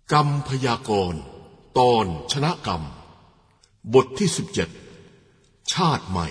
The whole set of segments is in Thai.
กรรมพยากรณ์ตอนชนะกรรมบทที่17ชาติใหม่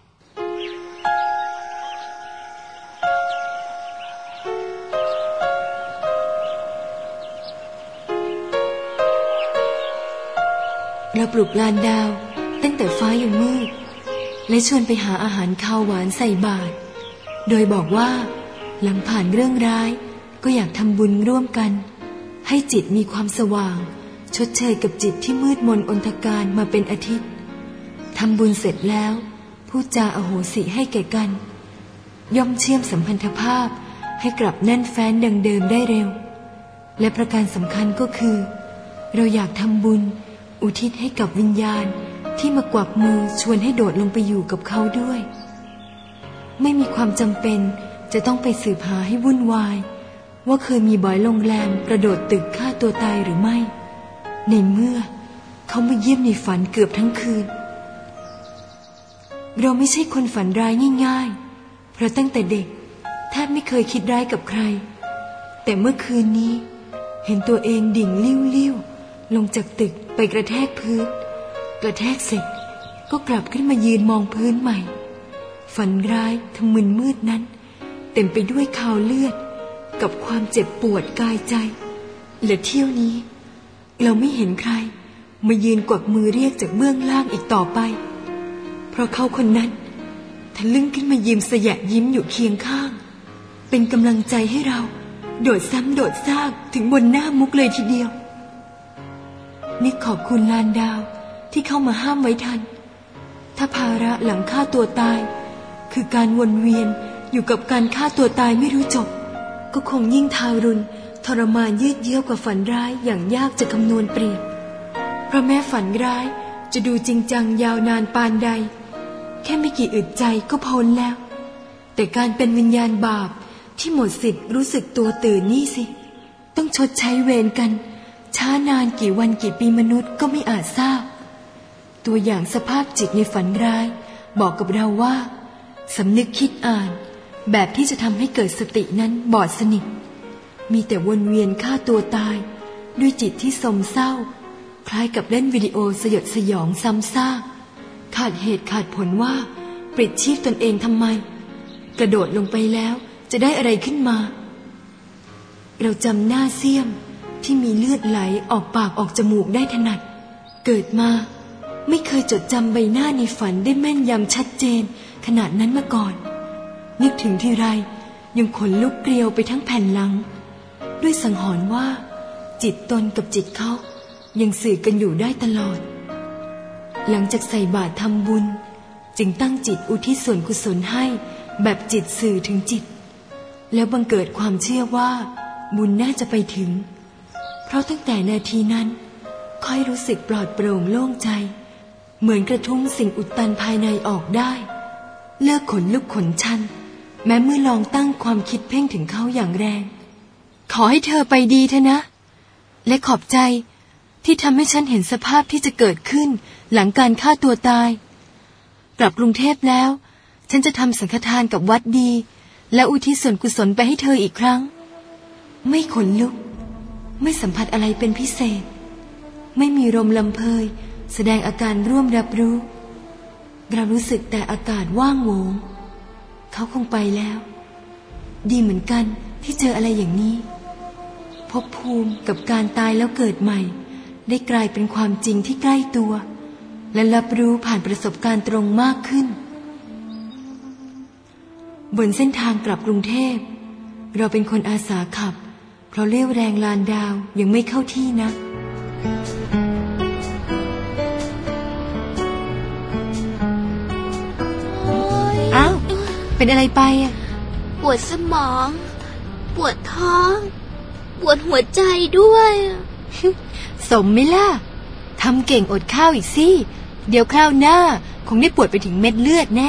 เราปลุกลานดาวตั้งแต่ฟ้ายังมืดและชวนไปหาอาหารข้าวหวานใส่บาตรโดยบอกว่าหลังผ่านเรื่องร้ายก็อยากทำบุญร่วมกันให้จิตมีความสว่างชดเชยกับจิตที่มืดมนอนทการมาเป็นอาทิตย์ทำบุญเสร็จแล้วพูดจาอโหสิให้แก่กันย่อมเชื่อมสัมพันธภาพให้กลับแน่นแฟ้นดังเดิมได้เร็วและประการสำคัญก็คือเราอยากทำบุญอุทิศให้กับวิญญาณที่มากวักมือชวนให้โดดลงไปอยู่กับเขาด้วยไม่มีความจำเป็นจะต้องไปสืบหาให้วุ่นวายว่าเคยมีบอยโรงแรมกระโดดตึกฆ่าตัวตายหรือไม่ในเมื่อเขามาเยี่ยมในฝันเกือบทั้งคืนเราไม่ใช่คนฝันร้ายง่ายๆเพราะตั้งแต่เด็กแทบไม่เคยคิดร้ายกับใครแต่เมื่อคืนนี้เห็นตัวเองดิ่งลิ้วๆลงจากตึกไปกระแทกพื้นกระแทกเสร็จก็กลับขึ้นมายืนมองพื้นใหม่ฝันร้ายทำมึนมืดนั้นเต็มไปด้วยคราวเลือดกับความเจ็บปวดกายใจและเที่ยวนี้เราไม่เห็นใครมายืนกวักมือเรียกจากเบื้องล่างอีกต่อไปเพราะเขาคนนั้นทะลึ่งขึ้นมายิ้มสยะยิ้มอยู่เคียงข้างเป็นกำลังใจให้เราโดดซ้ำโดดซากถึงบนหน้ามุกเลยทีเดียวนิกขอบคุณลานดาวที่เข้ามาห้ามไว้ทันถ้าภาระหลังฆ่าตัวตายคือการวนเวียนอยู่กับการฆ่าตัวตายไม่รู้จบก็คงยิ่งทารุณทรมานยืดเยื้อกว่าฝันร้ายอย่างยากจะคำนวณเปรียบเพราะแม้ฝันร้ายจะดูจริงจังยาวนานปานใดแค่ไม่กี่อึดใจก็พ้นแล้วแต่การเป็นวิญญาณบาปที่หมดสิทธิ์รู้สึกตัวตื่นนี่สิต้องชดใช้เวรกันช้านานกี่วันกี่ปีมนุษย์ก็ไม่อาจทราบตัวอย่างสภาพจิตในฝันร้ายบอกกับเราว่าสำนึกคิดอ่านแบบที่จะทำให้เกิดสตินั้นบอดสนิทมีแต่วนเวียนฆ่าตัวตายด้วยจิตที่สมเศร้าคล้ายกับเล่นวิดีโอสยดสยองซ้ำซากขาดเหตุขาดผลว่าปลิดชีพตนเองทำไมกระโดดลงไปแล้วจะได้อะไรขึ้นมาเราจำหน้าเสี้ยมที่มีเลือดไหลออกปากออกจมูกได้ถนัดเกิดมาไม่เคยจดจำใบหน้าในฝันได้แม่นยำชัดเจนขนาดนั้นมาก่อนนึกถึงทีไรยังขนลุกเกลียวไปทั้งแผ่นหลังด้วยสังหรณ์ว่าจิตตนกับจิตเขายังสื่อกันอยู่ได้ตลอดหลังจากใส่บาตรทำบุญจึงตั้งจิตอุทิศส่วนกุศลให้แบบจิตสื่อถึงจิตแล้วบังเกิดความเชื่อว่าบุญน่าจะไปถึงเพราะตั้งแต่นาทีนั้นค่อยรู้สึกปลอดโปร่งโล่งใจเหมือนกระทุ้งสิ่งอุดตันภายในออกได้เลิกขนลุกขนชันแม้เมื่อลองตั้งความคิดเพ่งถึงเขาอย่างแรงขอให้เธอไปดีเถอะนะและขอบใจที่ทำให้ฉันเห็นสภาพที่จะเกิดขึ้นหลังการฆ่าตัวตายกลับกรุงเทพแล้วฉันจะทำสังฆทานกับวัดดีและอุทิศส่วนกุศลไปให้เธออีกครั้งไม่ขนลุกไม่สัมผัสอะไรเป็นพิเศษไม่มีลมลำเพยแสดงอาการร่วมรับรู้เรารู้สึกแต่อากาศว่างโหวงเขาคงไปแล้วดีเหมือนกันที่เจออะไรอย่างนี้ภพภูมิกับการตายแล้วเกิดใหม่ได้กลายเป็นความจริงที่ใกล้ตัวและรับรู้ผ่านประสบการณ์ตรงมากขึ้นบนเส้นทางกลับกรุงเทพเราเป็นคนอาสาขับเพราะเรี่ยวแรงลานดาวยังไม่เข้าที่นะอ้าวเป็นอะไรไปอ่ะปวดสมองปวดท้องปวดหัวใจด้วยสมไหมล่ะทำเก่งอดข้าวอีกสิเดี๋ยวคราวหน้าคงได้ปวดไปถึงเม็ดเลือดแน่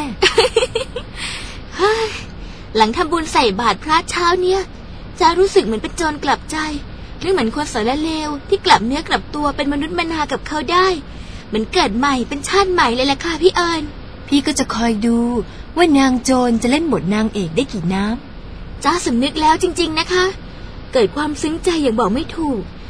หลังทำบุญใส่บาตรพระเช้าเนี่ยจะรู้สึกเหมือนเป็นโจรกลับใจหรือเหมือนคนสารเลวที่กลับเนื้อกลับตัวเป็นมนุษย์มนากับเขาได้เหมือนเกิดใหม่เป็นชาติใหม่เลยแหละค่ะพี่เอิญพี่ก็จะคอยดูว่านางโจรจะเล่นบทนางเอกได้กี่น้ำจ้าสำนึกแล้วจริงๆนะคะเกิดความซึ้งใจอย่างบอกไม่ถูก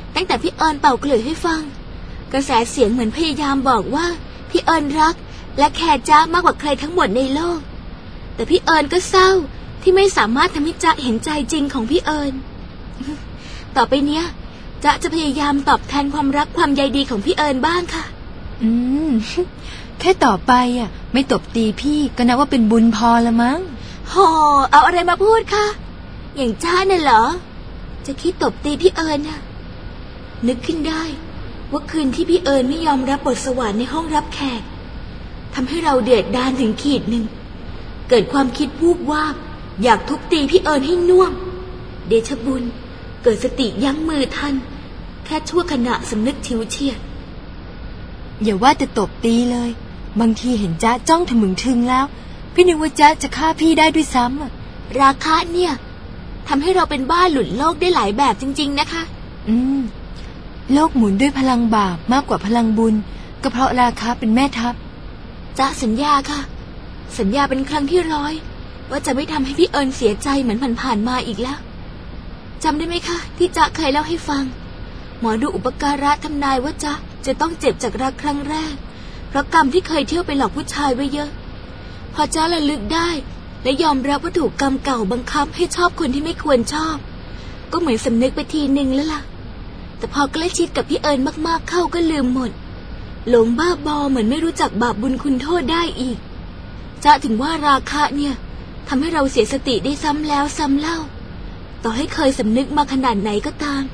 ตั้งแต่พี่เอิญเป่าขลุ่ยให้ฟังกระแสเสียงเหมือนพยายามบอกว่าพี่เอิญรักและแคร์จ๊ะมากกว่าใครทั้งหมดในโลกแต่พี่เอิญก็เศร้าที่ไม่สามารถทำให้จ๊ะเห็นใจจริงของพี่เอิญต่อไปเนี้ยจ๊ะจะพยายามตอบแทนความรักความใยดีของพี่เอิญบ้างค่ะแค่ต่อไปไม่ตบตีพี่ก็นับว่าเป็นบุญพอละมั้งโหเอาอะไรมาพูดคะอย่างจ๊ะน่ะเหรอจะคิดตบตีพี่เอิญน่ะนึกขึ้นได้ว่าคืนที่พี่เอิญไม่ยอมรับบทสวรรค์ในห้องรับแขกทำให้เราเดือดดาลถึงขีดหนึ่งเกิดความคิดวูบวาบอยากทุบตีพี่เอิญให้น่วมเดชบุญเกิดสติยั้งมือทันแค่ชั่วขณะสำนึกฉิวเฉียดอย่าว่าแต่ตบตีเลยบางทีเห็นจ๊ะจ้องถมึงทึงแล้วพี่นึกว่าจ๊ะจะฆ่าพี่ได้ด้วยซ้ำราคะเนี่ยทำให้เราเป็นบ้าหลุดโลกได้หลายแบบจริงๆนะคะโลกหมุนด้วยพลังบาปมากกว่าพลังบุญก็เพราะราคะเป็นแม่ทัพจ๊ะสัญญาค่ะสัญญาเป็นครั้งที่100ว่าจะไม่ทำให้พี่เอิญเสียใจเหมือนผ่านๆมาอีกแล้วจำได้ไหมคะที่จ๊ะเคยเล่าให้ฟังหมอดูอุปการะทำนายว่าจ๊ะจะต้องเจ็บจากรักครั้งแรกเพราะกรรมที่เคยเที่ยวไปหลอกผู้ชายไว้เยอะพอจ๊ะระลึกได้และยอมรับว่าถูกกรรมเก่าบังคับให้ชอบคนที่ไม่ควรชอบก็เหมือนสำนึกไปทีนึงแล้วล่ะแต่พอใกล้ชิดกับพี่เอิญมากๆเข้าก็ลืมหมดหลงบ้าบอเหมือนไม่รู้จักบาปบุญคุณโทษได้อีกจ๊ะถึงว่าราคะเนี่ยทำให้เราเสียสติได้ซ้ำแล้วซ้ำเล่าต่อให้เคยสำนึกมาขนาดไหนก็ตาม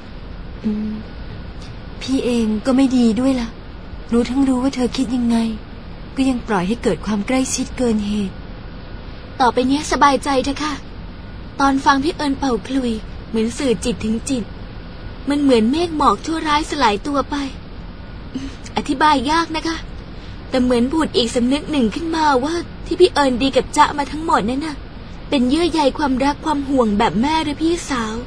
พี่เองก็ไม่ดีด้วยล่ะรู้ทั้งรู้ว่าเธอคิดยังไงก็ยังปล่อยให้เกิดความใกล้ชิดเกินเหตุต่อไปเนี้ยสบายใจเถอะค่ะตอนฟังพี่เอิญเป่าขลุ่ยเหมือนสื่อจิตถึงจิตมันเหมือนเมฆหมอกชั่วร้ายสลายตัวไปอธิบายยากนะคะแต่เหมือนผุดอีกสำนึกหนึ่งขึ้นมาว่าที่พี่เอิญดีกับจ๊ะมาทั้งหมดนั่นน่ะเป็นเยื่อใยความรักความห่วงแบบแม่หรือพี่สาว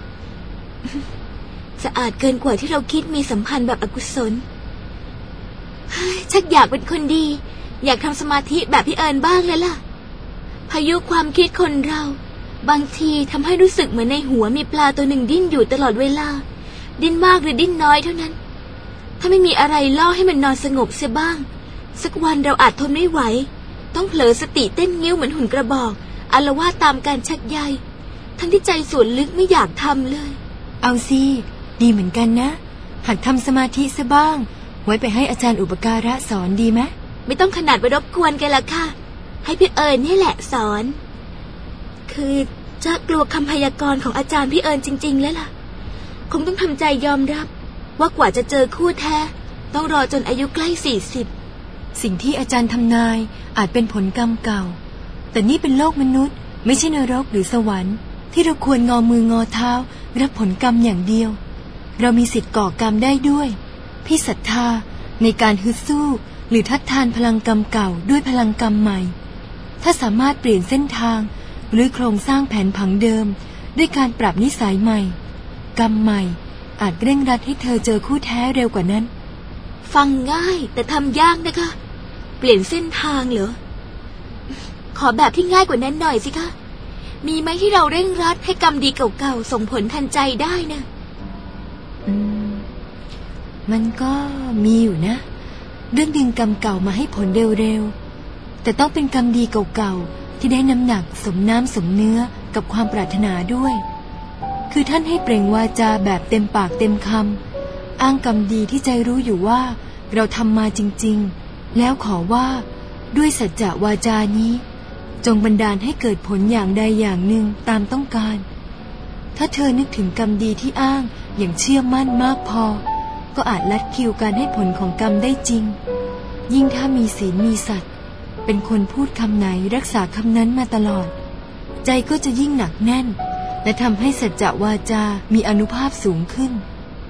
สะอาดเกินกว่าที่เราคิดมีสัมพันธ์แบบอกุศลชักอยากเป็นคนดีอยากทำสมาธิแบบพี่เอิญบ้างเลยล่ะพายุความคิดคนเราบางทีทำให้รู้สึกเหมือนในหัวมีปลาตัวหนึ่งดิ้นอยู่ตลอดเวลาดิ้นมากหรือดิ้นน้อยเท่านั้นถ้าไม่มีอะไรล่อให้มันนอนสงบเสียบ้างสักวันเราอาจทนไม่ไหวต้องเผลอสติเต้นงิ้วเหมือนหุ่นกระบอกอาละวาดตามการชักใยทั้งที่ใจส่วนลึกไม่อยากทำเลยเอาสิดีเหมือนกันนะหัดทำสมาธิซะบ้างไว้ไปให้อาจารย์อุปการะสอนดีไหมไม่ต้องขนาดไปรบกวนกันละค่ะให้พี่เอิญนี่แหละสอนคือจะกลัวคำพยากรณ์ของอาจารย์พี่เอิญจริงๆแล้วล่ะคงต้องทำใจยอมรับว่ากว่าจะเจอคู่แท้ต้องรอจนอายุใกล้40 สิ่งที่อาจารย์ทำนายอาจเป็นผลกรรมเก่าแต่นี่เป็นโลกมนุษย์ไม่ใช่นรกหรือสวรรค์ที่เราควรงอมืองอเท้ารับผลกรรมอย่างเดียวเรามีสิทธิ์ก่อกรรมได้ด้วยพี่ศรัทธาในการฮึดสู้หรือทัดทานพลังกรรมเก่าด้วยพลังกรรมใหม่ถ้าสามารถเปลี่ยนเส้นทางหรือโครงสร้างแผนผังเดิมด้วยการปรับนิสัยใหม่กรรมใหม่อาจเร่งรัดให้เธอเจอคู่แท้เร็วกว่านั้นฟังง่ายแต่ทำยากนะคะเปลี่ยนเส้นทางเหรอขอแบบที่ง่ายกว่านั้นหน่อยสิคะมีไหมที่เราเร่งรัดให้กรรมดีเก่าๆส่งผลทันใจได้นะมันก็มีอยู่นะเรื่องดึงกรรมเก่ามาให้ผลเร็วๆแต่ต้องเป็นกรรมดีเก่าๆที่ได้น้ำหนักสมน้ำสมเนื้อกับความปรารถนาด้วยคือท่านให้เปล่งวาจาแบบเต็มปากเต็มคำอ้างกรรมดีที่ใจรู้อยู่ว่าเราทำมาจริงๆแล้วขอว่าด้วยสัจจะวาจานี้จงบันดาลให้เกิดผลอย่างใดอย่างหนึ่งตามต้องการถ้าเธอนึกถึงกรรมดีที่อ้างอย่างเชื่อมั่นมากพอก็อาจลัดคิวการให้ผลของกรรมได้จริงยิ่งถ้ามีศีลมีสัตย์เป็นคนพูดคำไหนรักษาคำนั้นมาตลอดใจก็จะยิ่งหนักแน่นและทำให้สัจจะวาจามีอานุภาพสูงขึ้น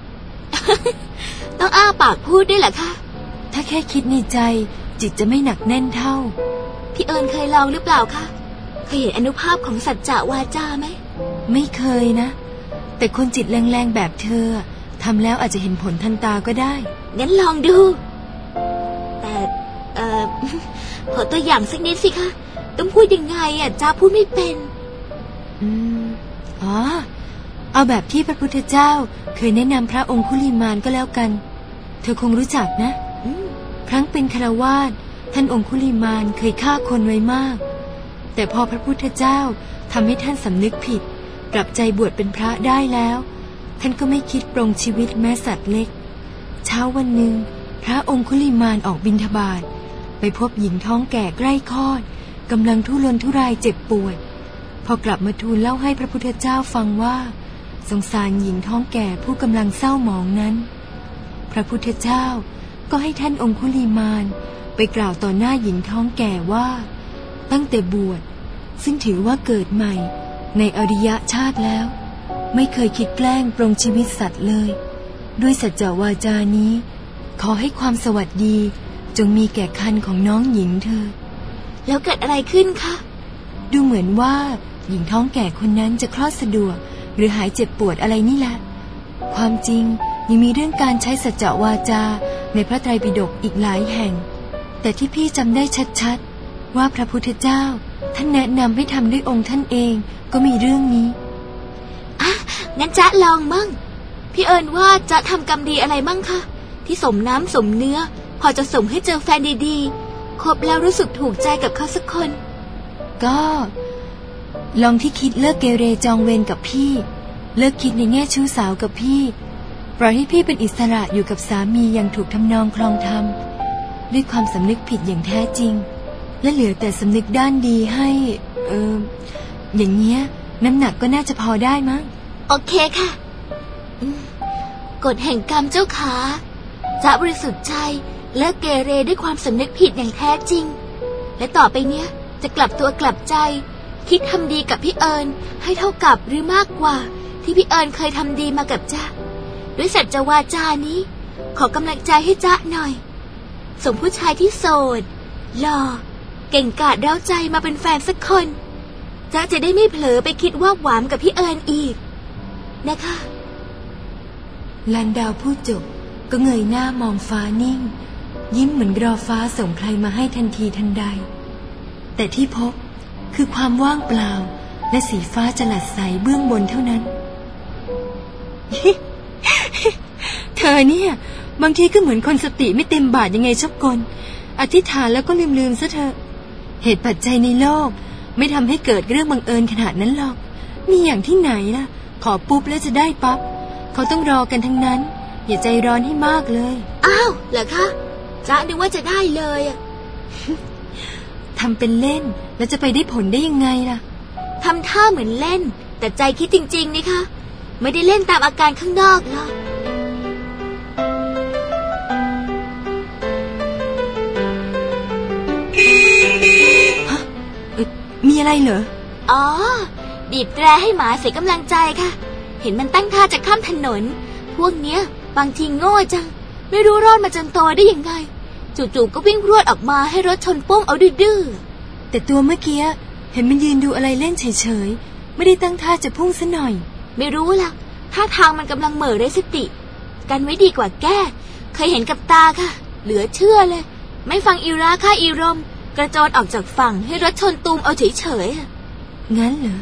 ต้องอ้าปากพูดด้วยเหรอคะถ้าแค่คิดในใจจิตจะไม่หนักแน่นเท่าพี่เอิญเคยลองหรือเปล่าคะเคยเห็นอานุภาพของสัจจะวาจาไหมไม่เคยนะแต่คนจิตแรงๆแบบเธอทำแล้วอาจจะเห็นผลทันตาก็ได้งั้นลองดูแต่ขอตัวอย่างสักนิดสิคะต้องพูดยังไงจ้าพูดไม่เป็นอ๋อเอาแบบที่พระพุทธเจ้าเคยแนะนำพระองคุลิมานก็แล้วกันเธอคงรู้จักนะครั้งเป็นฆราวาสท่านองคุลิมานเคยฆ่าคนไว้มากแต่พอพระพุทธเจ้าทำให้ท่านสำนึกผิดกลับใจบวชเป็นพระได้แล้วท่านก็ไม่คิดปรงชีวิตแม้สัตว์เล็กเช้าวันหนึ่งพระองคุลิมานออกบิณฑบาตไปพบหญิงท้องแก่ใกล้คลอดกำลังทุรนทุรายเจ็บปวดพอกลับมาทูลเล่าให้พระพุทธเจ้าฟังว่าสงสารหญิงท้องแก่ผู้กำลังเศร้าหมองนั้นพระพุทธเจ้าก็ให้ท่านองคุลิมานไปกล่าวต่อหน้าหญิงท้องแก่ว่าตั้งแต่บวชซึ่งถือว่าเกิดใหม่ในอริยชาติแล้วไม่เคยคิดแกล้งปรงชีวิตสัตว์เลยด้วยสัจจวาจานี้ขอให้ความสวัสดีจงมีแก่ครรภ์ของน้องหญิงเธอแล้วเกิดอะไรขึ้นคะดูเหมือนว่าหญิงท้องแก่คนนั้นจะคลอดสะดวกหรือหายเจ็บปวดอะไรนี่แหละความจริงยังมีเรื่องการใช้สัจจวาจาในพระไตรปิฎกอีกหลายแห่งแต่ที่พี่จำได้ชัดๆว่าพระพุทธเจ้าท่านแนะนำให้ทำด้วยองค์ท่านเองก็มีเรื่องนี้งั้นจ๊ะลองมั่งพี่เอิญว่าจ๊ะทำกรรมดีอะไรมั่งคะที่สมน้ำสมเนื้อพอจะส่งให้เจอแฟนดีๆคบแล้วรู้สึกถูกใจกับเขาสักคนก็ลองที่คิดเลิกเกเรจองเวรกับพี่เลิกคิดในแง่ชู้สาวกับพี่ปล่อยให้พี่เป็นอิสระอยู่กับสามีอย่างถูกทำนองคลองธรรมด้วยความสำนึกผิดอย่างแท้จริงและเหลือแต่สำนึกด้านดีให้อย่างเงี้ยน้ำหนักก็น่าจะพอได้มั้งโอเคค่ะกฎแห่งกรรมเจ้าขาจะบริสุทธิ์ใจเลิกเกเรด้วยความสำนึกผิดอย่างแท้จริงและต่อไปเนี้ยจะกลับตัวกลับใจคิดทำดีกับพี่เอิญให้เท่ากับหรือมากกว่าที่พี่เอิญเคยทำดีมากับจ๊ะด้วยสัจจวาจานี้ขอกำลังใจให้จ๊ะหน่อยส่งผู้ชายที่โสดหล่อเก่งกาจเร้าใจมาเป็นแฟนสักคนจ๊ะจะได้ไม่เผลอไปคิดว่าหวามกับพี่เอิญอีกนะคะลันดาวพูดจบก็เงยหน้ามองฟ้านิ่งยิ้มเหมือนรอฟ้าส่งใครมาให้ทันทีทันใดแต่ที่พบคือความว่างเปล่าและสีฟ้าจลัดใสเบื้องบนเท่านั้น เธอเนี่ยบางทีก็เหมือนคนสติไม่เต็มบาทยังไงชอบกลอธิษฐานแล้วก็ลืมซะเถอะเหตุปัจจัยในโลกไม่ทำให้เกิดเรื่องบังเอิญขนาดนั้นหรอกมีอย่างที่ไหนล่ะขอปุ๊บแล้วจะได้ปั๊บเขาต้องรอกันทั้งนั้นอย่าใจร้อนให้มากเลยอ้าวเหรอคะจ๊ะนึกว่าจะได้เลยทำเป็นเล่นแล้วจะไปได้ผลได้ยังไงล่ะทำท่าเหมือนเล่นแต่ใจคิดจริงๆนี่คะไม่ได้เล่นตามอาการข้างนอกหรอกฮะมีอะไรเหรออ๋อบีบแตรให้หมาเสียกำลังใจค่ะเห็นมันตั้งท่าจะข้ามถนนพวกเนี้ยบางทีโง่จังไม่รู้รอดมาจนโตได้ยังไงจู่ๆก็วิ่งพรวดออกมาให้รถชนปุ้งเอาดื้อๆแต่ตัวเมื่อกี้เห็นมันยืนดูอะไรเล่นเฉยๆไม่ได้ตั้งท่าจะพุ่งซะหน่อยไม่รู้ล่ะท่าทางมันกำลังเหม่อไร้สติกันไว้ดีกว่าแก้เคยเห็นกับตาค่ะเหลือเชื่อเลยไม่ฟังอีราค่าอีรมกระโจนออกจากฝั่งให้รถชนตูมเอาเฉยๆงั้นเหรอ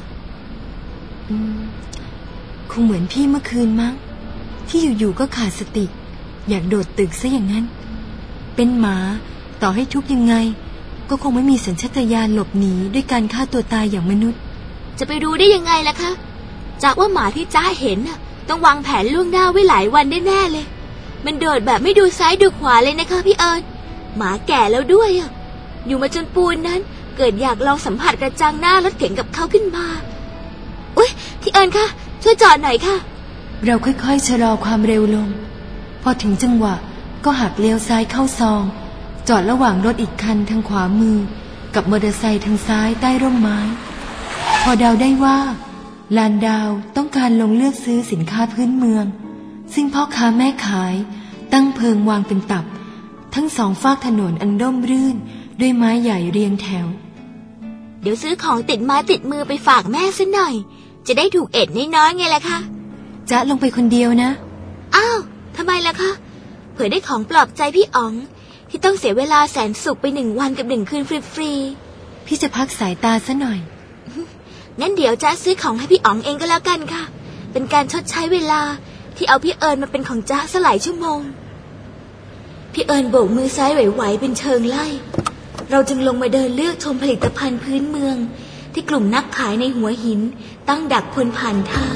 คงเหมือนพี่เมื่อคืนมั้งที่อยู่ๆก็ขาดสติอยากโดดตึกซะอย่างนั้นเป็นหมาต่อให้ทุกข์ยังไงก็คงไม่มีสัญชาตญาณหลบหนีด้วยการฆ่าตัวตายอย่างมนุษย์จะไปรู้ได้ยังไงล่ะคะจากว่าหมาที่จ้าเห็นน่ะต้องวางแผนล่วงหน้าไว้หลายวันแน่ๆเลยมันโดดแบบไม่ดูซ้ายดูขวาเลยนะคะพี่เอิญหมาแก่แล้วด้วยอยู่มาจนปูนนั้นเกิดอยากลองสัมผัสกระจังหน้ารถเก๋งกับเขาขึ้นมาอุ๊ยพี่เอิญคะช่วยจอดหน่อยค่ะเราค่อยๆชะลอความเร็วลงพอถึงจังหวะก็หักเลี้ยวซ้ายเข้าซองจอดระหว่างรถอีกคันทางขวามือกับมอเตอร์ไซค์ทางซ้ายใต้ร่มไม้พอเดาได้ว่าลานดาวต้องการลงเลือกซื้อสินค้าพื้นเมืองซึ่งพ่อค้าแม่ขายตั้งเพิงวางเป็นตับทั้งสองฝากถนนอันร่มรื่นด้วยไม้ใหญ่เรียงแถวเดี๋ยวซื้อของติดไม้ติดมือไปฝากแม่ซะหน่อยจะได้ถูกเอ็ดน้อยๆไงล่ะคะจ๊ะลงไปคนเดียวนะอ้าวทำไมล่ะคะเผื่อได้ของปลอบใจพี่อ๋องที่ต้องเสียเวลาแสนสุขไป1 วันกับ1 คืนฟรีๆพี่จะพักสายตาซะหน่อยงั้นเดี๋ยวจ๊ะซื้อของให้พี่อ๋องเองก็แล้วกันค่ะเป็นการชดใช้เวลาที่เอาพี่เอิญมาเป็นของจ๊ะสลายชั่วโมงพี่เอิญโบกมือซ้ายไหวๆเป็นเชิงไล่เราจึงลงมาเดินเลือกชมผลิตภัณฑ์พื้นเมืองที่กลุ่มนักขายในหัวหินตั้งดักพลผ่านทาง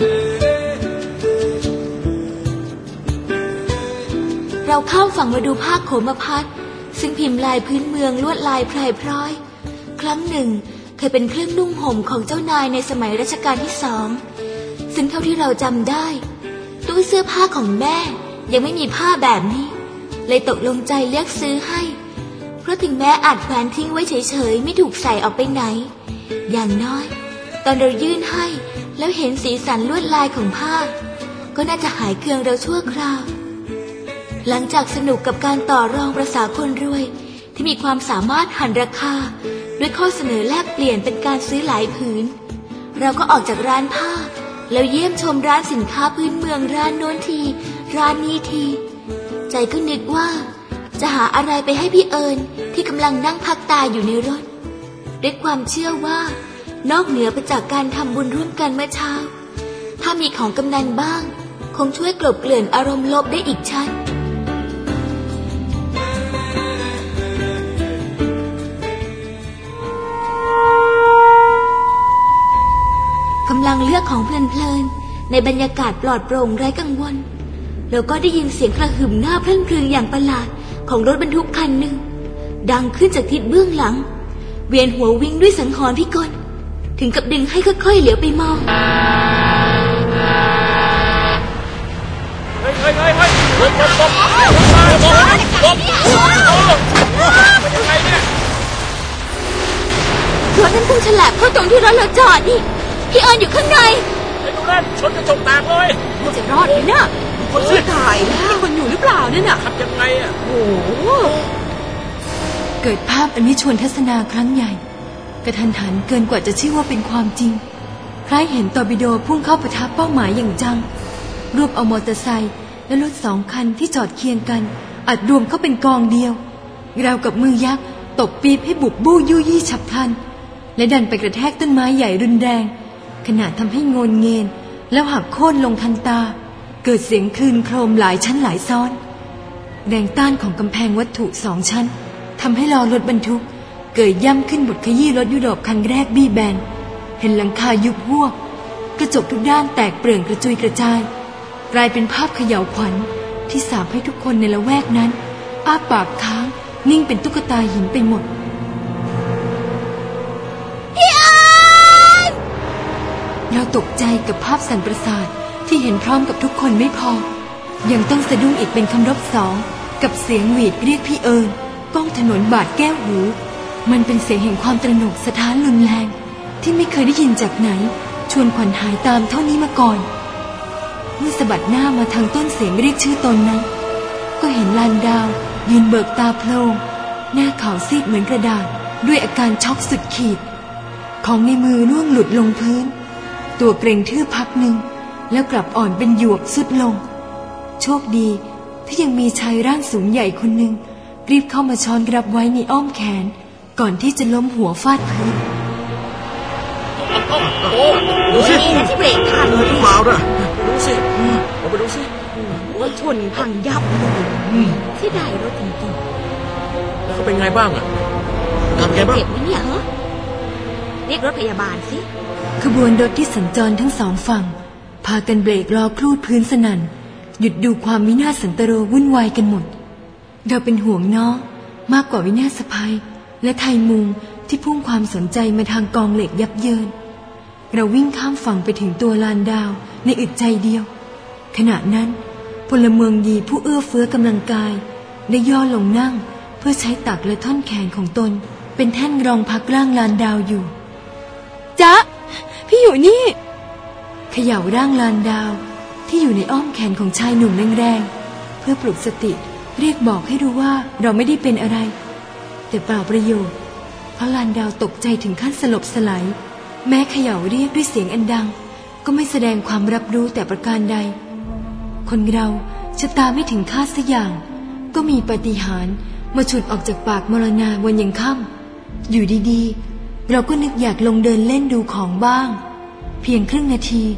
เราข้ามฝั่งมาดูผ้าโขมพัดซึ่งพิมพ์ลายพื้นเมืองลวดลายพรายพร้อยครั้งหนึ่งเคยเป็นเครื่องนุ่งห่มของเจ้านายในสมัยรัชกาลที่2ซึ่งเท่าที่เราจำได้ตู้เสื้อผ้าของแม่ยังไม่มีผ้าแบบนี้เลยตกลงใจเลือกซื้อให้เพราะถึงแม้อาจแขวนทิ้งไว้เฉยๆไม่ถูกใส่ออกไปไหนอย่างน้อยตอนเรายื่นให้แล้วเห็นสีสันลวดลายของผ้าก็น่าจะหายเคืองเราชั่วคราวหลังจากสนุกกับการต่อรองประสาคนรวยที่มีความสามารถหันราคาด้วยข้อเสนอแลกเปลี่ยนเป็นการซื้อหลายผืนเราก็ออกจากร้านผ้าแล้วเยี่ยมชมร้านสินค้าพื้นเมืองร้านโน้นทีร้านนี้ทีใจก็นึกว่าจะหาอะไรไปให้พี่เอิญที่กำลังนั่งพักตาอยู่ในรถด้วยความเชื่อว่านอกเหนือไปจากการทำบุญร่วมกันเมื่อเช้าถ้ามีของกำนันบ้างคงช่วยกลบเกลื่อนอารมณ์ลบได้อีกชั้นกำลังเลือกของเพลินๆในบรรยากาศปลอดโปร่งไร้กังวลแล้วก็ได้ยินเสียงกระหึ่มหน้าพรั่นพรึงอย่างประหลาดของรถบรรทุกคันหนึ่งดังขึ้นจากทิศเบื้องหลังเวียนหัววิ่งด้วยสังหรณ์พิกลถึงกับดึงให้ค่อยๆเหลียวไปมองรถนั้นพุ่งฉลับเข้าตรงที่รถเราจอดนี่พี่เอิญอยู่ข้างในไอ้ดูนั่นชนกระจกแตกเลยมันจะรอดไหมเนี่ยคนช่วยถ่ายแล้วมีคนอยู่หรือเปล่าเนี่ยน่ะขับยังไงอ่ะโอ้เกิดภาพอันไม่ชวนทัศนาครั้งใหญ่กระทันหันเกินกว่าจะเชื่อว่าเป็นความจริงคล้ายเห็นตอร์ปิโดพุ่งเข้าปะทะเป้าหมายอย่างจังรวบเอามอเตอร์ไซค์และรถ2 คันที่จอดเคียงกันอัดรวมเข้าเป็นกองเดียวราวกับมือยักษ์ตบปี๊บให้บุบบู้ยู่ยี่ฉับพลันและดันไปกระแทกต้นไม้ใหญ่รุนแรงขณะทำให้โงนเงินแล้วหักโค่นลงทันตาเกิดเสียงคลื่นโครมหลายชั้นหลายซ้อนแรงต้านของกำแพงวัตถุ2 ชั้นทำให้ล้อรถบรรทุกเกิดย่ำขึ้นบดขยี้รถยุโรปคันแรกบี้แบนเห็นหลังคายุบหวบกระจกทุกด้านแตกเปลื่องกระจุยกระจายกลายเป็นภาพเขย่าวขวัญที่สาปให้ทุกคนในละแวกนั้นอ้าปากค้างนิ่งเป็นตุ๊กตาหินไปหมดเราตกใจกับภาพสั่นประสาทที่เห็นพร้อมกับทุกคนไม่พอยังต้องสะดุ้งอีกเป็นคำรบ2กับเสียงหวีดเรียกพี่เอิญก้องถนนบาดแก้วหูมันเป็นเสียงแห่งความตระหนกสะท้านรุนแรงที่ไม่เคยได้ยินจากไหนชวนขวัญหายตามเท่านี้มาก่อนเมื่อสะบัดหน้ามาทางต้นเสียงเรียกชื่อตนนั้นก็เห็นลานดาวยืนเบิกตาโพลงหน้าขาวซีดเหมือนกระดาษด้วยอาการช็อกสุดขีดของในมือร่วงหลุดลงพื้นตัวเกร็งทื่อพักหนึ่งแล้วกลับอ่อนเป็นหยวกสุดลงโชคดีที่ยังมีชายร่างสูงใหญ่คนหนึ่งรีบเข้ามาช้อนรับไว้ในอ้อมแขนก่อนที่จะล้มหัวฟาดพื้นดูสิที่เบรกทันเลยเปล่านะดูสิเอาไปดูสิว่าชนพังยับเลยที่ได้รถจริงๆแล้วเขาเป็นไงบ้างอ่ะทำไงบ้างเจ็บไหมเนี่ยฮะเรียกรถพยาบาลสิขบวนรถที่สัญจรทั้ง2 ฝั่งพากันเบรกล้อคลูดพื้นสนั่นหยุดดูความวินาศสันตโรวุ่นวายกันหมดเราเป็นห่วงน้องมากกว่าวินาศภัยและไทยมุงที่พุ่งความสนใจมาทางกองเหล็กยับเยินเราวิ่งข้ามฝั่งไปถึงตัวลานดาวในอึดใจเดียวขณะนั้นพลเมืองดีผู้เอื้อเฟื้อกำลังกายได้ย่อลงนั่งเพื่อใช้ตักและท่อนแขนของตนเป็นแท่นรองพักร่างลานดาวอยู่จ๊ะพี่อยู่นี่เขย่าร่างลานดาวที่อยู่ในอ้อมแขนของชายหนุ่มแรงๆเพื่อปลุกสติเรียกบอกให้รู้ว่าเราไม่ได้เป็นอะไรแต่เปล่าประโยชน์เพราะลานดาวตกใจถึงขั้นสลบสลายแม้เขย่าเรียกด้วยเสียงอันดังก็ไม่แสดงความรับรู้แต่ประการใดคนเราชะตาไม่ถึงคาดสักอย่างก็มีปาฏิหาริย์มาฉุดออกจากปากมรณาวันยังค่ำอยู่ดีๆเราก็นึกอยากลงเดินเล่นดูของบ้างเพียงครึ่งนาที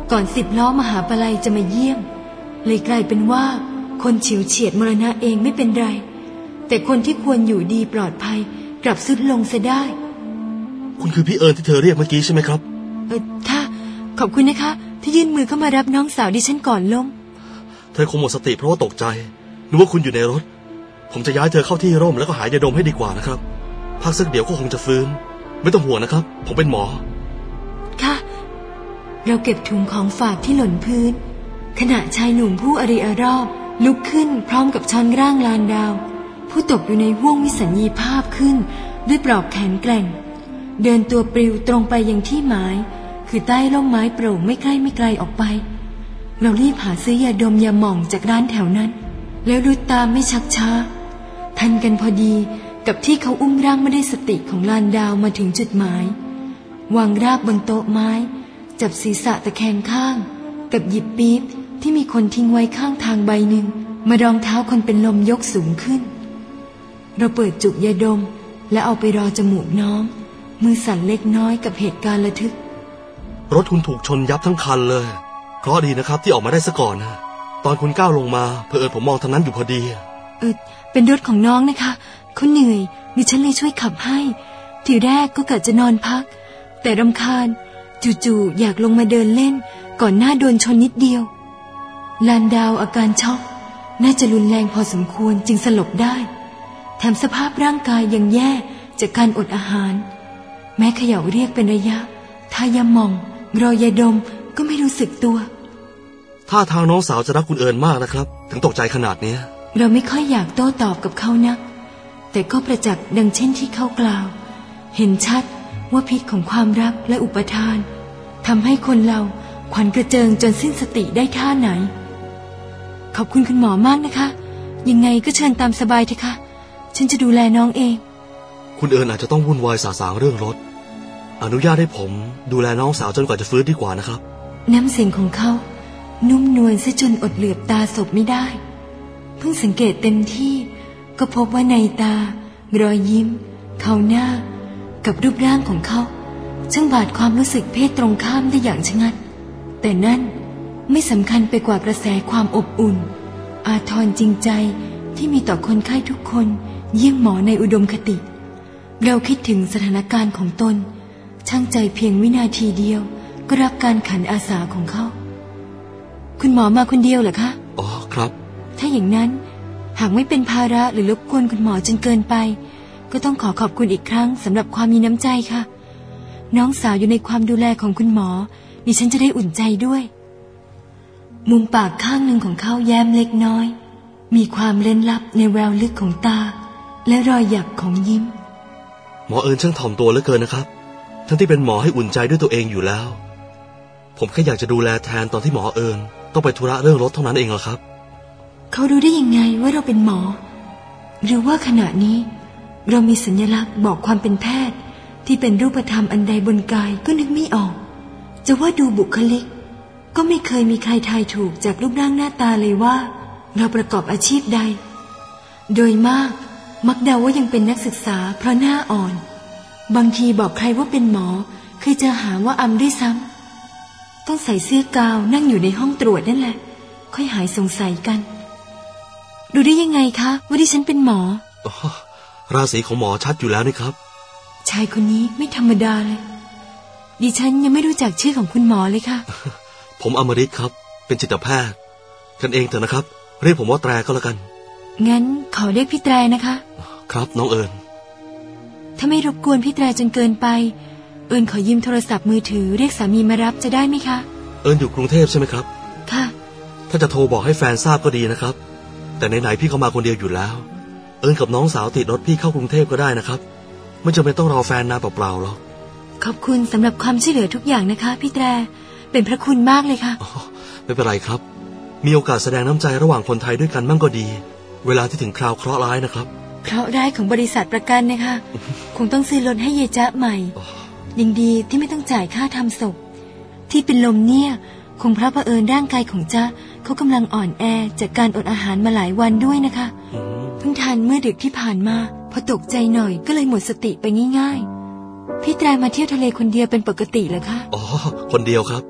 ก่อน10 ล้อมหาปลัยจะมาเยี่ยมเลยกลายเป็นว่าคนฉิวเฉียดมรณะเองไม่เป็นไรแต่คนที่ควรอยู่ดีปลอดภัยกลับทรุดลงเสียได้คุณคือพี่เอิญที่เธอเรียกเมื่อกี้ใช่ไหมครับค่ะขอบคุณนะคะที่ยื่นมือเข้ามารับน้องสาวดิฉันก่อนล้มเธอคงหมดสติเพราะว่าตกใจนึกว่าคุณอยู่ในรถผมจะย้ายเธอเข้าที่ร่มแล้วก็หายาดมให้ดีกว่านะครับพักสักเดี๋ยวก็คงจะฟื้นไม่ต้องห่วงนะครับผมเป็นหมอค่ะเราเก็บถุงของฝากที่หล่นพื้นขณะชายหนุ่มผู้อริอารอบลุกขึ้นพร้อมกับช้อนร่างลานดาวผู้ตกอยู่ในห้วงวิสัญญีภาพขึ้นด้วยปลอกแขนแกร่งเดินตัวปลิวตรงไปยังที่หมายคือใต้ร่มไม้โปร่งไม่ใกล้ไม่ไกลออกไปเรารีบหาซื้อยาดมยาหม่องจากร้านแถวนั้นแล้วลุยตามไม่ชักช้าทันกันพอดีกับที่เขาอุ้มร่างไม่ได้สติของลานดาวมาถึงจุดหมายวางราบบนโต๊ะไม้จับศีรษะตะแคงข้างกับหยิบปี๊บที่มีคนทิ้งไว้ข้างทางใบหนึ่งมารองเท้าคนเป็นลมยกสูงขึ้นเราเปิดจุกยาดมและเอาไปรอจมูกน้องมือสั่นเล็กน้อยกับเหตุการณ์ระทึกรถคุณถูกชนยับทั้งคันเลยเคราะห์ดีนะครับที่ออกมาได้ซะก่อนนะตอนคุณก้าวลงมาเผอิญผมมองทางนั้นอยู่พอดีเป็นรถของน้องนะคะเขาเหนื่อยดิฉันเลยช่วยขับให้ทีแรกก็กะจะนอนพักแต่รำคาญจู่ๆอยากลงมาเดินเล่นก่อนหน้าโดนชนนิดเดียวลานดาวอาการช็อกน่าจะรุนแรงพอสมควรจึงสลบได้แถมสภาพร่างกายยังแย่จากการอดอาหารแม้เขย่าเรียกเป็นระยะทายาหม่องรอยาดมก็ไม่รู้สึกตัวท่าทางน้องสาวจะรักคุณเอิญมากนะครับถึงตกใจขนาดนี้เราไม่ค่อยอยากโต้ตอบกับเขานักแต่ก็ประจักษ์ดังเช่นที่เขากล่าวเห็นชัดว่าพิษของความรักและอุปทานทำให้คนเราขวัญกระเจิงจนสิ้นสติได้ท่าไหนขอบคุณคุณหมอมากนะคะยังไงก็เชิญตามสบายเถอะค่ะฉันจะดูแลน้องเองคุณเอิญอาจจะต้องวุ่นวายสาสางเรื่องรถอนุญาตให้ผมดูแลน้องสาวจนกว่าจะฟื้นดีกว่านะครับน้ำเสียงของเขานุ่มนวลซะจนอดเหลือบตาศพไม่ได้เพิ่งสังเกตเต็มที่ก็พบว่าในตารอยยิ้มเขาหน้ากับรูปร่างของเขาช่างบาดความรู้สึกเพศตรงข้ามได้อย่างชะงัดแต่นั่นไม่สำคัญไปกว่ากระแสความอบอุ่นอาทรจริงใจที่มีต่อคนไข้ทุกคนเยี่ยงหมอในอุดมคติเราคิดถึงสถานการณ์ของตนช่างใจเพียงวินาทีเดียวก็รับการขันอาสาของเขาคุณหมอมาคนเดียวเหรอคะอ๋อครับถ้าอย่างนั้นหากไม่เป็นภาระหรือรบกวนคุณหมอจนเกินไปก็ต้องขอบคุณอีกครั้งสำหรับความมีน้ำใจค่ะน้องสาวอยู่ในความดูแลของคุณหมอดิฉันจะได้อุ่นใจด้วยมุมปากข้างหนึ่งของเขาแย้มเล็กน้อยมีความเร้นลับในแววลึกของตาและรอยหยักของยิ้มหมอเอิญช่างถ่อมตัวเหลือเกินนะครับทั้งที่เป็นหมอให้อุ่นใจด้วยตัวเองอยู่แล้วผมแค่อยากจะดูแลแทนตอนที่หมอเอิญต้องไปธุระเรื่องรถเท่านั้นเองเหรอครับเขารู้ได้ยังไงว่าเราเป็นหมอหรือว่าขณะนี้เรามีสัญลักษณ์บอกความเป็นแพทย์ที่เป็นรูปธรรมอันใดบนกายก็นึกไม่ออกจะว่าดูบุคลิกก็ไม่เคยมีใครทายถูกจากรูปร่างหน้าตาเลยว่าเราประกอบอาชีพใดโดยมากมักเดาว่ายังเป็นนักศึกษาเพราะหน้าอ่อนบางทีบอกใครว่าเป็นหมอเคยจะหาว่าอำด้วยซ้ำต้องใส่เสื้อกาวนั่งอยู่ในห้องตรวจนั่นแหละค่อยหายสงสัยกันดูได้ยังไงคะว่าดิฉันเป็นหมอราศีของหมอชัดอยู่แล้วนี่ครับชายคนนี้ไม่ธรรมดาเลยดิฉันยังไม่รู้จักชื่อของคุณหมอเลยค่ะผมอมฤตครับเป็นจิตแพทย์กันเองเถอะนะครับเรียกผมว่าแตรก็แล้วกันงั้นขอเรียกพี่แตรนะคะครับน้องเอิญถ้าไม่รบกวนพี่แตรจนเกินไปเอิญขอยืมโทรศัพท์มือถือเรียกสามีมารับจะได้ไหมคะเอิญอยู่กรุงเทพใช่ไหมครับค่ะถ้าจะโทรบอกให้แฟนทราบก็ดีนะครับแต่ไหนๆพี่เขามาคนเดียวอยู่แล้วเอิญกับน้องสาวติดรถพี่เข้ากรุงเทพก็ได้นะครับไม่จำเป็นต้องรอแฟนนานเปล่าๆหรอกขอบคุณสำหรับความช่วยเหลือทุกอย่างนะคะพี่แตรเป็นพระคุณมากเลยค่ะไม่เป็นไรครับมีโอกาสแสดงน้ำใจระหว่างคนไทยด้วยกันมั่งก็ดีเวลาที่ถึงคราวเคราะห์ร้ายนะครับเคราะห์ร้ายของบริษัทประกันนะคะคงต้องซื้อรถให้เยจ๊ะใหม่ยังดีที่ไม่ต้องจ่ายค่าทำศพที่เป็นลมเนี่ยคงเพราะเผอิญร่างกายของจ๊ะเขากำลังอ่อนแอจากการอดอาหารมาหลายวันด้วยนะคะเพิ่งทานเมื่อดึกที่ผ่านมาพอตกใจหน่อยก็เลยหมดสติไปง่ายๆพี่แตรมาเที่ยวทะเลคนเดียวเป็นปกติเหรอคะอ๋อคนเดียวครับ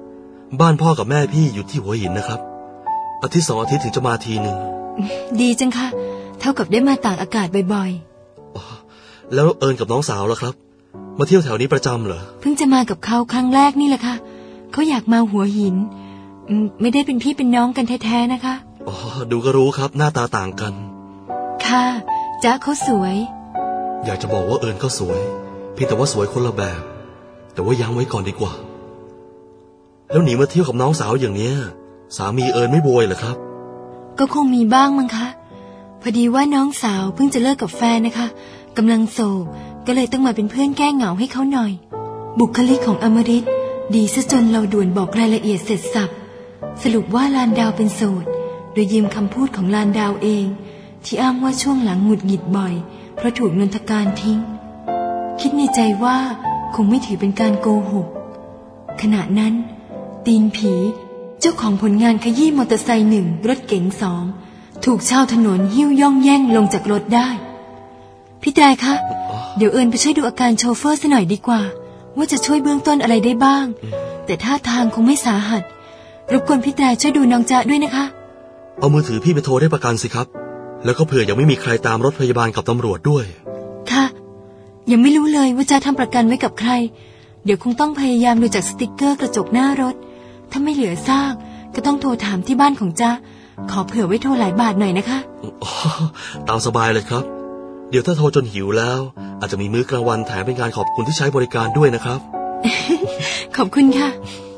บ้านพ่อกับแม่พี่อยู่ที่หัวหินนะครับอาทิตย์2 อาทิตย์ถึงจะมาทีหนึ่งดีจังค่ะเท่ากับได้มาตากอากาศบ่อยๆแล้วเอิญกับน้องสาวล่ะครับมาเที่ยวแถวนี้ประจำเหรอเพิ่งจะมากับเขาครั้งแรกนี่แหละค่ะเขาอยากมาหัวหินไม่ได้เป็นพี่เป็นน้องกันแท้ๆนะคะอ๋อดูก็รู้ครับหน้าตาต่างกันค่ะจ๊ะเขาสวยอยากจะบอกว่าเอิญก็สวยเพียงแต่ว่าสวยคนละแบบแต่ว่ายั้งไว้ก่อนดีกว่าแล้วหนีมาเที่ยวกับน้องสาวอย่างเนี้ยสามีเอิญไม่โวยเหรอครับก็คงมีบ้างมั้งคะพอดีว่าน้องสาวเพิ่งจะเลิกกับแฟนนะคะกำลังโศกก็เลยต้องมาเป็นเพื่อนแก้เหงาให้เขาหน่อยบุคลิกของอมฤตดีซะจนเราด่วนบอกรายละเอียดเสร็จสับสรุปว่าลานดาวเป็นโสดโดยยืมคำพูดของลานดาวเองที่อ้างว่าช่วงหลังหงุดหงิดบ่อยเพราะถูกนนทการทิ้งคิดในใจว่าคงไม่ถือเป็นการโกหกขณะนั้นตีนผีเจ้าของผลงานขยี้มอเตอร์ไซค์1รถเก๋ง2ถูกชาวถนนหิ้วย่องแย่งลงจากรถได้พี่ไตรคะเดี๋ยวเอิญไปช่วยดูอาการโชเฟอร์ซะหน่อยดีกว่าว่าจะช่วยเบื้องต้นอะไรได้บ้างแต่ท่าทางคงไม่สาหัสรบกวนพี่ไตรช่วยดูน้องจ๊ะด้วยนะคะเอามือถือพี่ไปโทรได้ประกันสิครับแล้วก็เผื่อยังไม่มีใครตามรถพยาบาลกับตำรวจด้วยค่ะยังไม่รู้เลยว่าจะทำประกันไว้กับใครเดี๋ยวคงต้องพยายามดูจากสติ๊กเกอร์กระจกหน้ารถถ้าไม่เหลือซากก็ต้องโทรถามที่บ้านของจ๊ะขอเผื่อไว้โทรหลายบาทหน่อยนะคะตามสบายเลยครับเดี๋ยวถ้าโทรจนหิวแล้วอาจจะมีมื้อกลางวันแถมเป็นงานขอบคุณที่ใช้บริการด้วยนะครับขอบคุณค่ะ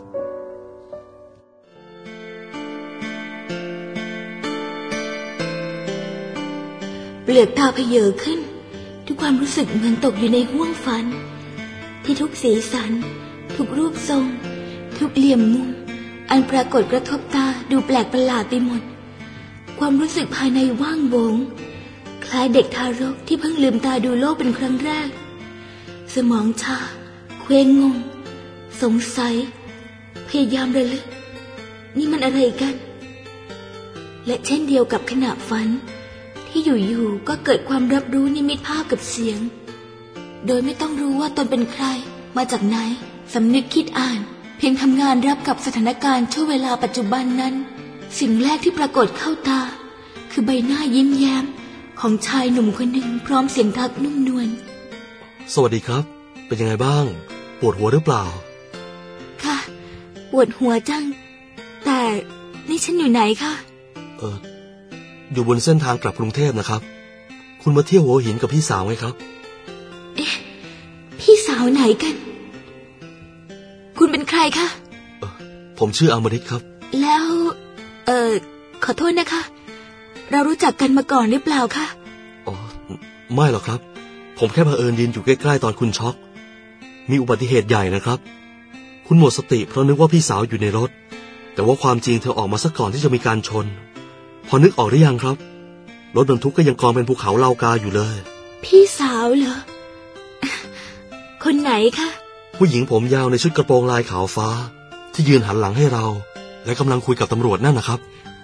เปลือกตาเพเยอขึ้นด้วยความรู้สึกเหมือนตกอยู่ในห้วงฝันที่ทุกสีสันทุกรูปทรงทุกเหลี่ยมมุมอันปรากฏกระทบตาดูแปลกประหลาดไปหมดความรู้สึกภายในว่างโวงคล้ายเด็กทารกที่เพิ่งลืมตาดูโลกเป็นครั้งแรกสมองชาเคว้งงงสงสัยพยายามระลึกนี่มันอะไรกันและเช่นเดียวกับขณะฝันที่อยู่ๆก็เกิดความรับรู้นิมิตภาพกับเสียงโดยไม่ต้องรู้ว่าตนเป็นใครมาจากไหนสำนึกคิดอ่านเพียงทำงานรับกับสถานการณ์ช่วงเวลาปัจจุบันนั้นสิ่งแรกที่ปรากฏเข้าตาคือใบหน้ายิ้มแย้มของชายหนุ่มคนหนึ่งพร้อมเสียงทักนุ่มนวลสวัสดีครับเป็นยังไงบ้างปวดหัวหรือเปล่าค่ะปวดหัวจังแต่นี่ฉันอยู่ไหนคะอยู่บนเส้นทางกลับกรุงเทพนะครับคุณมาเที่ยวหัวหินกับพี่สาวไหมครับเอ๊ะพี่สาวไหนกันคุณเป็นใครคะผมชื่ออมฤตครับแล้วขอโทษนะคะเรารู้จักกันมาก่อนหรือเปล่าคะอ๋อไม่หรอกครับผมแค่เผอิญยืนอยู่ใกล้ๆตอนคุณช็อกมีอุบัติเหตุใหญ่นะครับคุณหมดสติเพราะนึกว่าพี่สาวอยู่ในรถแต่ว่าความจริงเธอออกมาซะก่อนที่จะมีการชนพอนึกออกหรือยังครับรถบรรทุกก็ยังกองเป็นภูเขาเหล่ากาอยู่เลยพี่สาวเหรอคนไหนคะผู้หญิงผมยาวในชุดกระโปรงลายขาวฟ้าที่ยืนหันหลังให้เราและกำลังคุยกับตำรวจนั่นนะครับ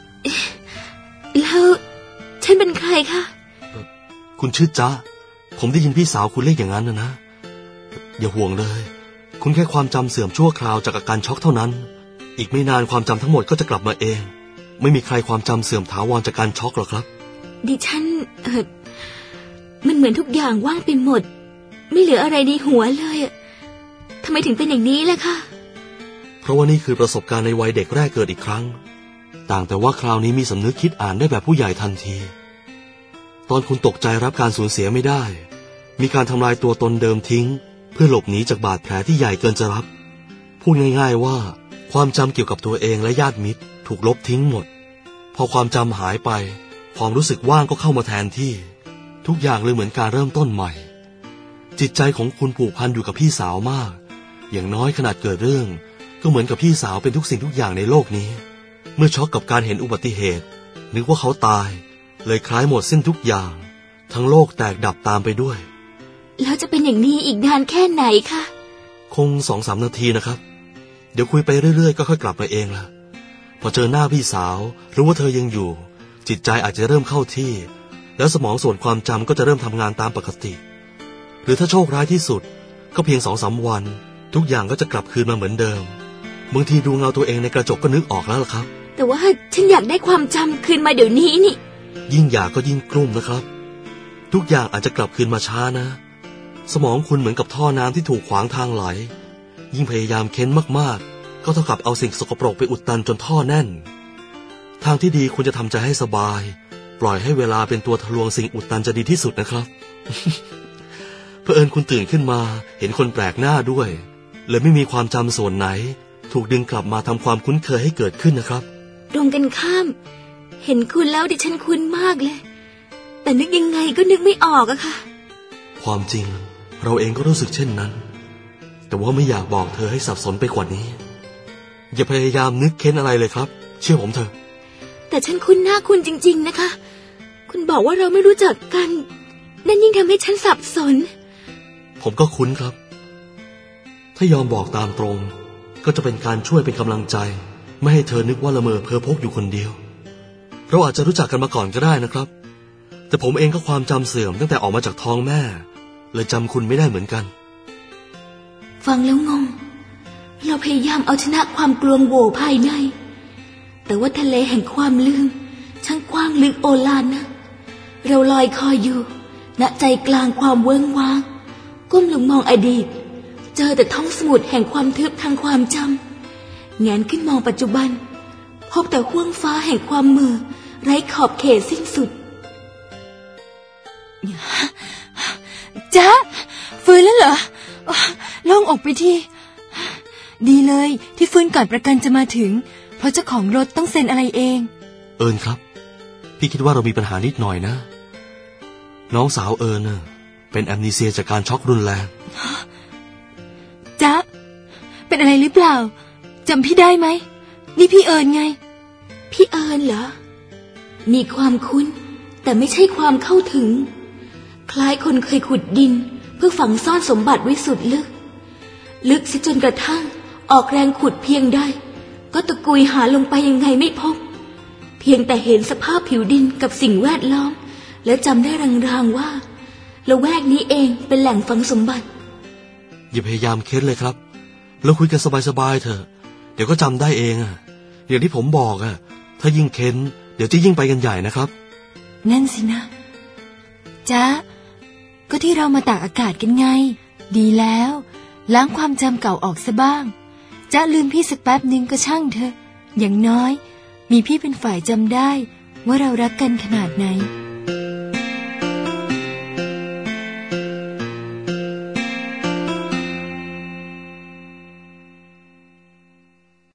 แล้วฉันเป็นใครคะคุณชื่อจ๊ะผมได้ยินพี่สาวคุณเรียกอย่างนั้นนะอย่าห่วงเลยคุณแค่ความจำเสื่อมชั่วคราวจากอาการช็อกเท่านั้นอีกไม่นานความจำทั้งหมดก็จะกลับมาเองไม่มีใครความจำเสื่อมถาวรจากการช็อกหรอกครับดิฉันมันเหมือนทุกอย่างว่างไปหมดไม่เหลืออะไรในหัวเลยทำไมถึงเป็นอย่างนี้ล่ะคะเพราะว่านี่คือประสบการณ์ในวัยเด็กแรกเกิดอีกครั้งต่างแต่ว่าคราวนี้มีสำนึกคิดอ่านได้แบบผู้ใหญ่ทันทีตอนคุณตกใจรับการสูญเสียไม่ได้มีการทำลายตัวตนเดิมทิ้งเพื่อหลบหนีจากบาดแผลที่ใหญ่เกินจะรับพูดง่ายๆว่าความจำเกี่ยวกับตัวเองและญาติมิตรถูกลบทิ้งหมดพอความจำหายไปความรู้สึกว่างก็เข้ามาแทนที่ทุกอย่างเลยเหมือนการเริ่มต้นใหม่จิตใจของคุณผูกพันอยู่กับพี่สาวมากอย่างน้อยขนาดเกิดเรื่องก็เหมือนกับพี่สาวเป็นทุกสิ่งทุกอย่างในโลกนี้เมื่อช็อกกับการเห็นอุบัติเหตุนึกว่าเขาตายเลยคล้ายหมดสิ้นทุกอย่างทั้งโลกแตกดับตามไปด้วยแล้วจะเป็นอย่างนี้อีกนานแค่ไหนคะคง 2-3 นาทีนะครับเดี๋ยวคุยไปเรื่อยๆก็ค่อยกลับมาเองล่ะพอเจอหน้าพี่สาวรู้ว่าเธอยังอยู่จิตใจอาจจะเริ่มเข้าที่แล้วสมองส่วนความจำก็จะเริ่มทำงานตามปกติหรือถ้าโชคร้ายที่สุดก็เพียง 2-3 วันทุกอย่างก็จะกลับคืนมาเหมือนเดิมบางทีดูเงาตัวเองในกระจกก็นึกออกแล้วล่ะครับแต่ว่าฉันอยากได้ความจำคืนมาเดี๋ยวนี้นี่ยิ่งอยากก็ยิ่งกลุ้มนะครับทุกอย่างอาจจะกลับคืนมาช้านะสมองคุณเหมือนกับท่อน้ำที่ถูกขวางทางไหลยิ่งพยายามเค้นมากๆก็เท่ากับเอาสิ่งสกปรกไปอุดตันจนท่อแน่นทางที่ดีคุณจะทำใจให้สบายปล่อยให้เวลาเป็นตัวทะลวงสิ่งอุดตันจะดีที่สุดนะครับ เผอิญคุณตื่นขึ้นมาเห็นคนแปลกหน้าด้วยเลยไม่มีความจำส่วนไหนถูกดึงกลับมาทำความคุ้นเคยให้เกิดขึ้นนะครับตรงกันข้ามเห็นคุณแล้วดิฉันคุ้นมากเลยแต่นึกยังไงก็นึกไม่ออกอะค่ะความจริงเราเองก็รู้สึกเช่นนั้นแต่ว่าไม่อยากบอกเธอให้สับสนไปกว่านี้อย่าพยายามนึกเค้นอะไรเลยครับเชื่อผมเถอะแต่ฉันคุ้นหน้าคุณจริงๆนะคะคุณบอกว่าเราไม่รู้จักกันนั่นยิ่งทำให้ฉันสับสนผมก็คุ้นครับถ้ายอมบอกตามตรงก็จะเป็นการช่วยเป็นกำลังใจไม่ให้เธอนึกว่าละเมอเพ้อพกอยู่คนเดียวเราอาจจะรู้จักกันมาก่อนก็ได้นะครับแต่ผมเองก็ความจำเสื่อมตั้งแต่ออกมาจากท้องแม่เลยจำคุณไม่ได้เหมือนกันฟังแล้วงงเราพยายามเอาชนะความกลวงโหวภายในแต่ว่าทะเลแห่งความลืมช่างกว้างลึกโอฬารนะเราลอยคอยอยู่ณใจกลางความเวิ้งว้างก้มลงมองอดีตเจอแต่ท้องสมุทรแห่งความทึบทางความจำแงนขึ้นมองปัจจุบันพบแต่ห้วงฟ้าแห่งความมือไร้ขอบเขตสิ้นสุดจ๊ะฟื้นแล้วเหรอโล่งอกไปทีดีเลยที่ฟื้นก่อนประกันจะมาถึงเพราะเจ้าของรถต้องเซ็นอะไรเองครับพี่คิดว่าเรามีปัญหานิดหน่อยนะน้องสาวน่ะเป็นแอมนีเซียจากการช็อกรุนแรงจ๊ะเป็นอะไรหรือเปล่าจำพี่ได้ไหมนี่พี่ไงพี่เหรอมีความคุ้นแต่ไม่ใช่ความเข้าถึงคล้ายคนเคยขุดดินเพื่อฝังซ่อนสมบัติไว้สุดลึกซะจนกระทั่งออกแรงขุดเพียงใดก็ตะกุยหาลงไปยังไงไม่พบเพียงแต่เห็นสภาพผิวดินกับสิ่งแวดล้อมและจำได้รางๆว่าละแวกนี้เองเป็นแหล่งฝังสมบัติอย่าพยายามเค้นเลยครับเราคุยกันสบายๆเถอะเดี๋ยวก็จำได้เองอย่างที่ผมบอกถ้ายิ่งเค้นเดี๋ยวจะยิ่งไปกันใหญ่นะครับนั่นสินะจ๊ะก็ที่เรามาตากอากาศกันไงดีแล้วล้างความจำเก่าออกซะบ้างจ๊ะลืมพี่สักแป๊บนึงก็ช่างเถอะอย่างน้อยมีพี่เป็นฝ่ายจำได้ว่าเรารักกันขนาดไหน